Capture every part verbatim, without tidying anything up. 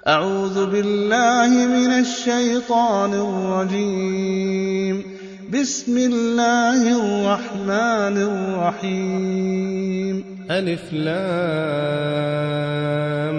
أعوذ بالله من الشيطان الرجيم. بسم الله الرحمن الرحيم. ألف لام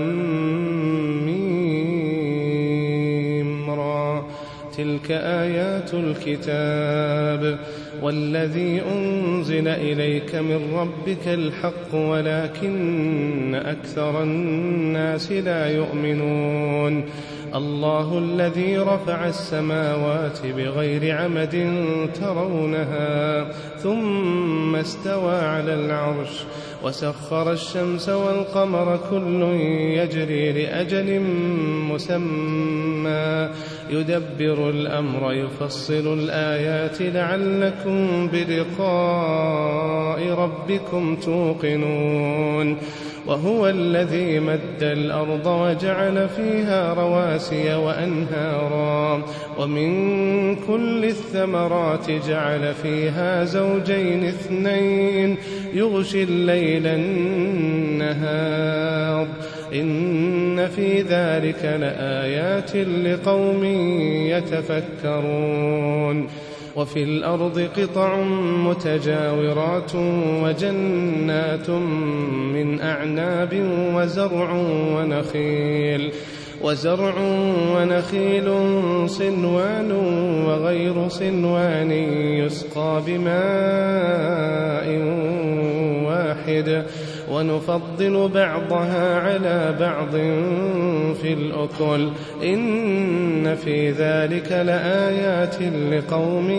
ميم را. تلك آيات الكتاب والذي أنزل إليك من ربك الحق ولكن أكثر الناس لا يؤمنون. الله الذي رفع السماوات بغير عمد ترونها ثم استوى على العرش وسخر الشمس والقمر كل يجري لأجل مسمى يدبر الأمر يفصل الآيات لعلكم بلقاء ربكم توقنون. وهو الذي مد الأرض وجعل فيها رواسي وأنهارا ومن كل الثمرات جعل فيها زوجين اثنين يغشي الليل النهار إن في ذلك لآيات لقوم يتفكرون. وفي الأرض قطع متجاورات وجنات من أعناب وزرع ونخيل وزرع ونخيل صنوان وغير صنوان يسقى بماء واحد ونفضل بعضها على بعض في الأكل إن في ذلك لآيات لقوم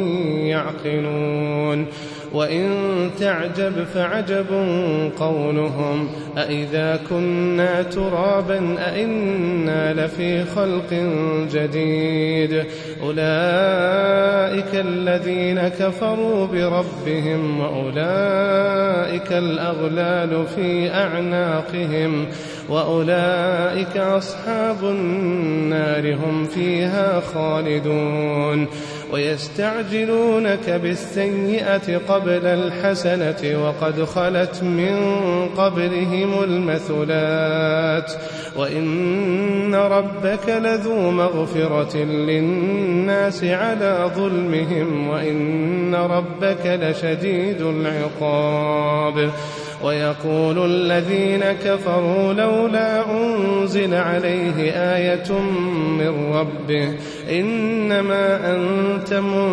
يعقلون. وإن تعجب فعجب قولهم أإذا كنا ترابا أإنا لفي خلق جديد أولئك الذين كفروا بربهم وأولئك الأغلال في أعناقهم وأولئك أصحاب النار هم فيها خالدون. ويستعجلونك بالسيئة قبل الحسنة وقد خلت من قبلهم المثلات وإن ربك لذو مغفرة للناس على ظلمهم وإن ربك لشديد العقاب. ويقول الذين كفروا لولا أنزل عليه آية من ربه إنما أنت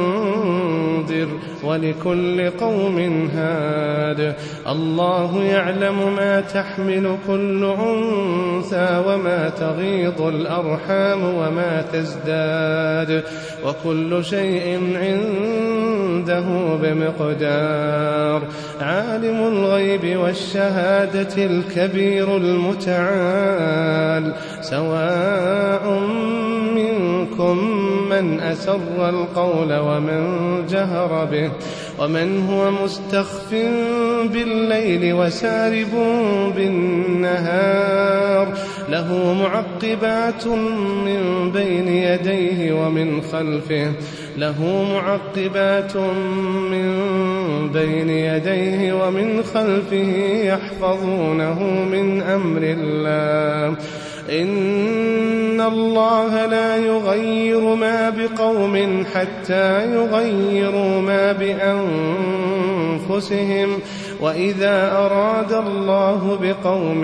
منذر ولكل قوم هاد. الله يعلم ما تحمل كل أنثى وما تغيض الأرحام وما تزداد وكل شيء عنده بمقدار. عالم الغيب والشهادة الكبير المتعال سواء منكم من أسر القول ومن جهر به ومن هو مستخف بالليل وسارب بالنهار له معقبات من بين يديه ومن خلفه له معقبات من بين يديه ومن خلفه يحفظونه من أمر الله إن الله لا يغير ما بقوم حتى يغيروا ما بأنفسهم وإذا أراد الله بقوم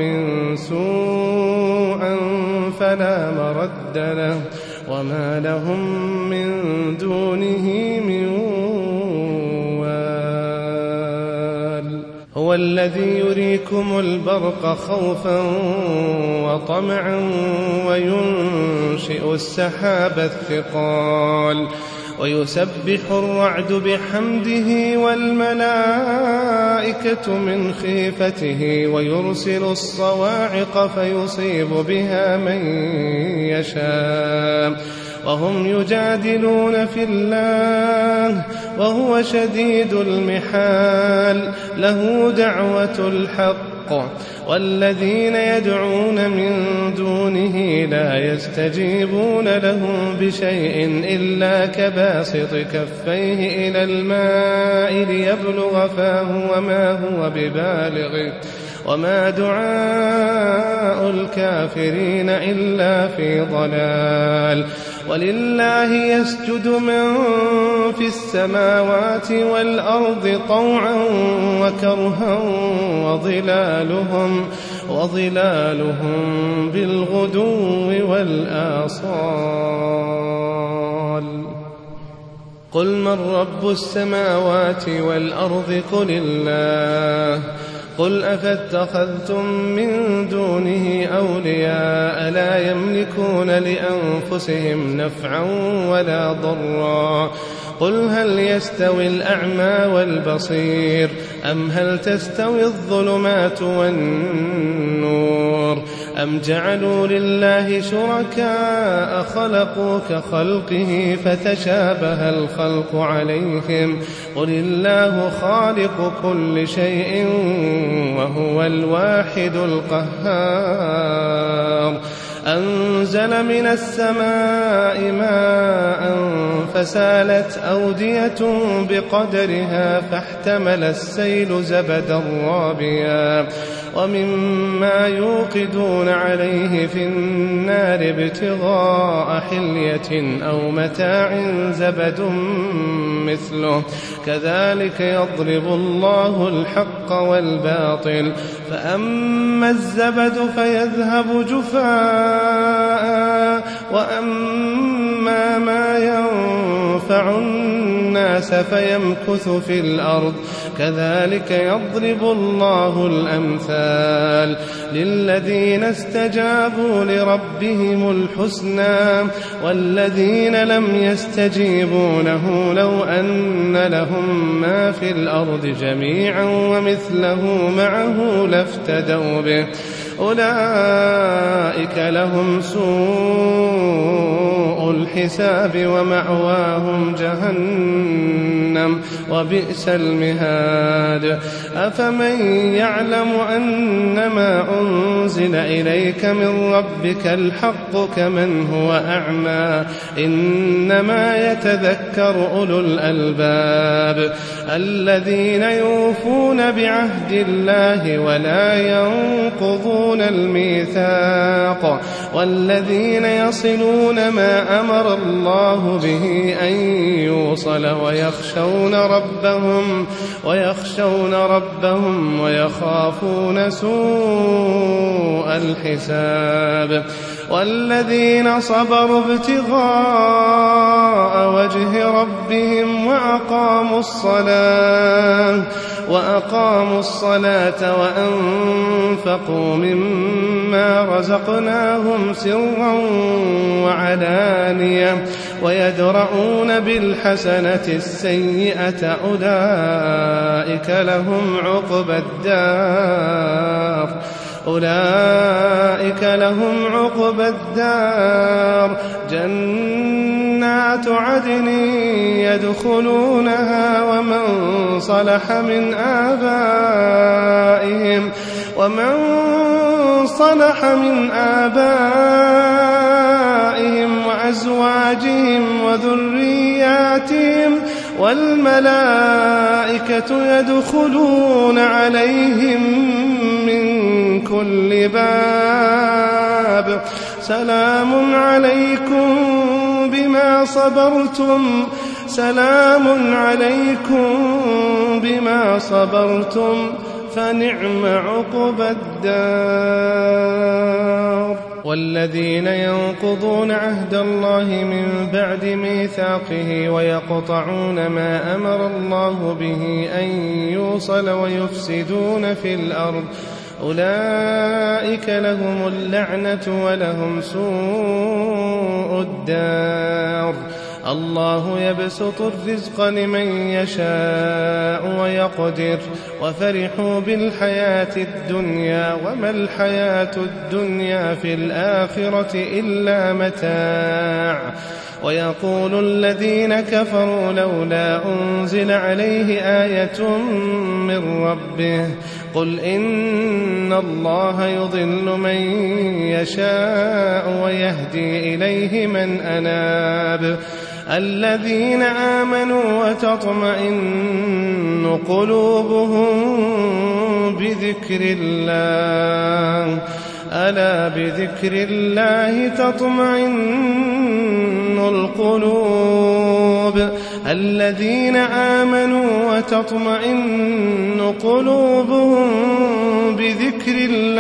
سوءا فلا مرد له وما لهم من دونه من وال. هو الذي يريكم البرق خوفا وطمعا وينشئ السحاب الثقال ويسبح الرعد بحمده والملائكة من خيفته ويرسل الصواعق فيصيب بها من يشاء وهم يجادلون في الله وهو شديد المحال له دعوة الحق والذين يدعون من دونه لا يستجيبون لهم بشيء إلا كباسط كفيه إلى الماء ليبلغ فاه وما هو ببالغه وما دعاء الكافرين إلا في ضلال. ولله يسجد من في السماوات والأرض طوعا وكرها وظلالهم, وظلالهم بالغدو والآصال. قل من رب السماوات والأرض قل الله. قل أفاتخذتم من دونه أولياء لا يملكون لأنفسهم نفعا ولا ضرا. قل هل يستوي الأعمى والبصير أم هل تستوي الظلمات والنور أم جعلوا لله شركاء خلقوا كخلقه فتشابه الخلق عليهم. قل الله خالق كل شيء وهو الواحد القهار. أنزل من السماء ماء فسالت أودية بقدرها فاحتمل السيل زبدا رابيا ومما يوقدون عليه في النار ابتغاء حلية أو متاع زبد مثله كذلك يضرب الله الحق والباطل. فأما الزبد فيذهب جفاء وأما ما ينفع الناس فيمكث في الأرض كذلك يضرب الله الأمثال للذين استجابوا لربهم الحسنى والذين لم يستجيبوا له لو أن لهم ما في الأرض جميعا ومثله معه لافتدوا به أولئك لهم سوء الحساب ومأواهم جهنم وبئس المهاد. أفمن يعلم أنما أنزل إليك من ربك الحق كمن هو أعمى إنما يتذكر أولو الألباب الذين يوفون بعهد الله ولا ينقضون الميثاق والذين يصلون ما أمر الله به أن يوصل ويخشون ربهم ويخشون ربهم ويخافون سوء الحساب. والذين صبروا ابتغاء وجه ربهم وأقاموا الصلاة وأقاموا الصلاة وأنفقوا مما رزقناهم سرا وعلانية ويدرؤون بالحسنة السيئة أولئك لهم عقبى الدار أولئك لهم عقبى الدار جنات عدن يدخلونها ومن صلح من آبائهم ومن صلح من آبائهم وأزواجهم وذرياتهم والملائكة يدخلون عليهم من كل باب سلام عليكم بما صبرتم سلام عليكم بما صبرتم فنعم عقبى الدار. والذين ينقضون عهد الله من بعد ميثاقه ويقطعون ما أمر الله به أن يوصل ويفسدون في الأرض أولئك لهم اللعنة ولهم سوء الدار. الله يبسط الرزق لمن يشاء ويقدر وفرحوا بالحياة الدنيا وما الحياة الدنيا في الآخرة إلا متاع. ويقول الذين كفروا لولا أنزل عليه آية من ربه قل إن الله يضل من يشاء ويهدي إليه من أناب الذين آمنوا وتطمئن قلوبهم بذكر الله ألا بذكر الله تطمئن القلوب الذين آمنوا وتطمئن قلوبهم بذكر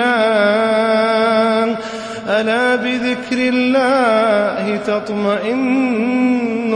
الله ألا بذكر الله تطمئن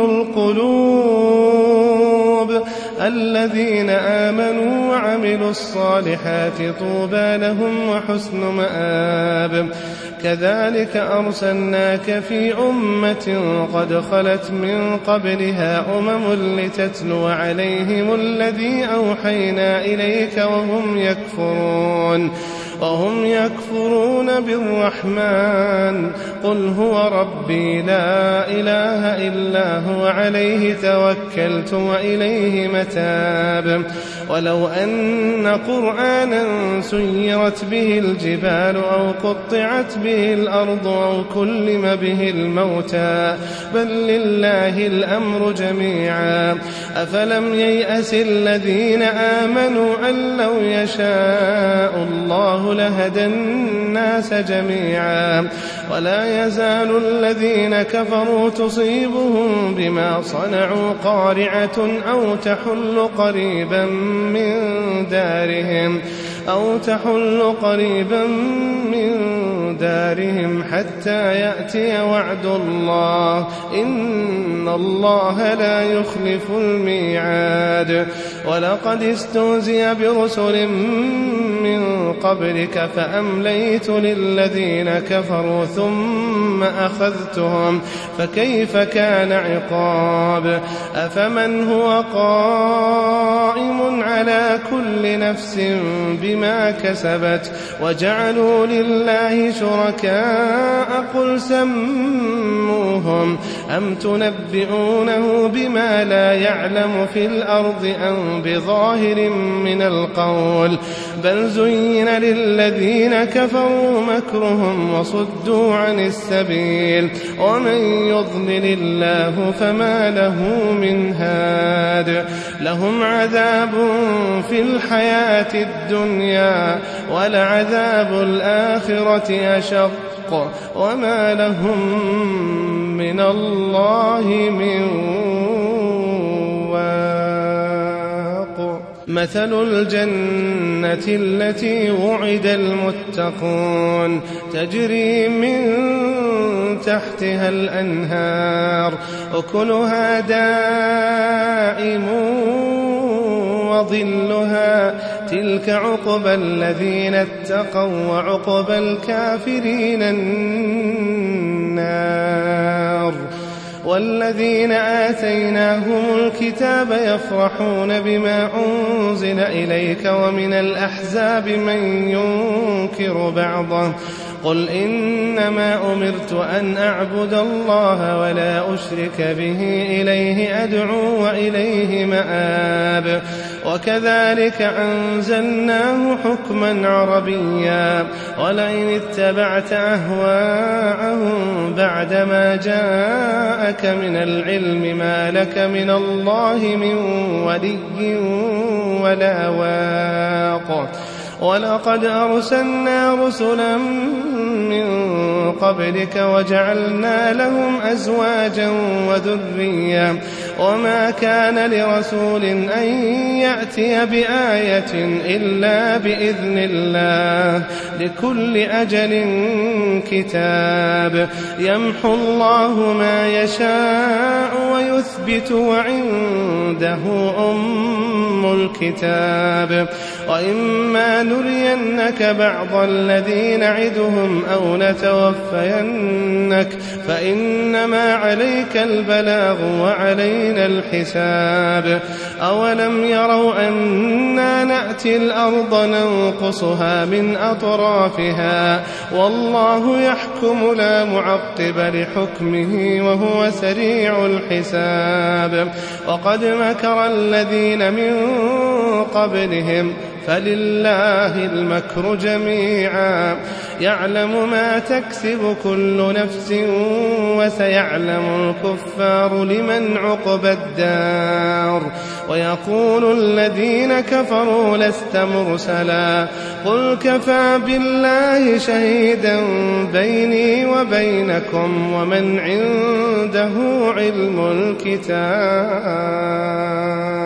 القلوب الذين آمنوا وعملوا الصالحات طوبى لهم وحسن مآب كذلك أرسلناك في أمة قد خلت من قبلها أمم لتتلو عليهم الذي أوحينا إليك وهم يكفرون وهم يكفرون بالرحمن قل هو ربي لا إله إلا هو عليه توكلت وإليه متاب ولو أن قرآنا سيرت به الجبال أو قطعت به الأرض أو كلم به الموتى بل لله الأمر جميعا أفلم ييأس الذين آمنوا أن لو يشاء الله لهدى الناس جميعا ولا يزال الذين كفروا تصيبهم بما صنعوا قارعة أو تحل قريبا من دارهم أو تحل قريبا من دارهم حتى يأتي وعد الله إن الله لا يخلف الميعاد ولقد استهزئ برسل من قبلك فأمليت للذين كفروا ثم أخذتهم فكيف كان عقاب أفمن هو قائم على كل نفس بما كسبت وجعلوا لله شركاء قل سموهم أم تنبئونه بما لا يعلم في الأرض أم بظاهر من القول بل زين للذين كفروا مكرهم وصدوا عن السبيل ومن يضلل الله فما له من هاد لهم عذاب في الحياة الدنيا ولعذاب الآخرة أشق وما لهم من الله من واق مثل الجنة التي وعد المتقون تجري من تحتها الأنهار أكلها دائم وظلها تلك عقبى الذين اتقوا وعقبى الكافرين النار والذين آتيناهم الكتاب يفرحون بما أنزل إليك ومن الأحزاب من ينكر بعضه قل إنما أمرت أن أعبد الله ولا أشرك به إليه أدعو وإليه مآب وكذلك أنزلناه حكما عربيا ولئن اتبعت أهواءهم بعدما جاءك من العلم ما لك من الله من ولي ولا واق ولقد أرسلنا رسلا من قبلك وجعلنا لهم أزواجا وذريا وما كان لرسول أن يأتي بآية إلا بإذن الله لكل أجل كتاب يمحو الله ما يشاء ويثبت وعنده أم الكتاب وإما نرينك بعض الذي نعدهم أو نتوفينك فإنما عليك البلاغ وعلينا الحساب أولم يروا أنا نأتي الأرض ننقصها من أطرافها والله يحكم لا معقب لحكمه وهو سريع الحساب وقد مكر الذين من قبلهم فلله المكر جميعا يعلم ما تكسب كل نفس وسيعلم الكفار لمن عقبى الدار ويقول الذين كفروا لست مرسلا قل كفى بالله شهيدا بيني وبينكم ومن عنده علم الكتاب.